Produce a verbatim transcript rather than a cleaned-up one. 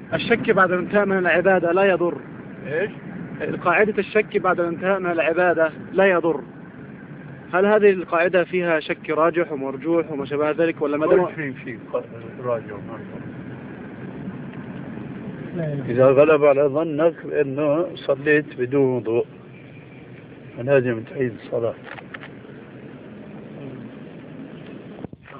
الشك بعد الانتهاء من العبادة لا يضر. ايش؟ قاعدة الشك بعد الانتهاء من العبادة لا يضر، هل هذه القاعدة فيها شك راجح ومرجوح وما شابه ذلك ولا ما دام في في راجع ومرجوح؟ إذا غلب على ظنك بأنه صليت بدون وضوء لازم تعيد الصلاة.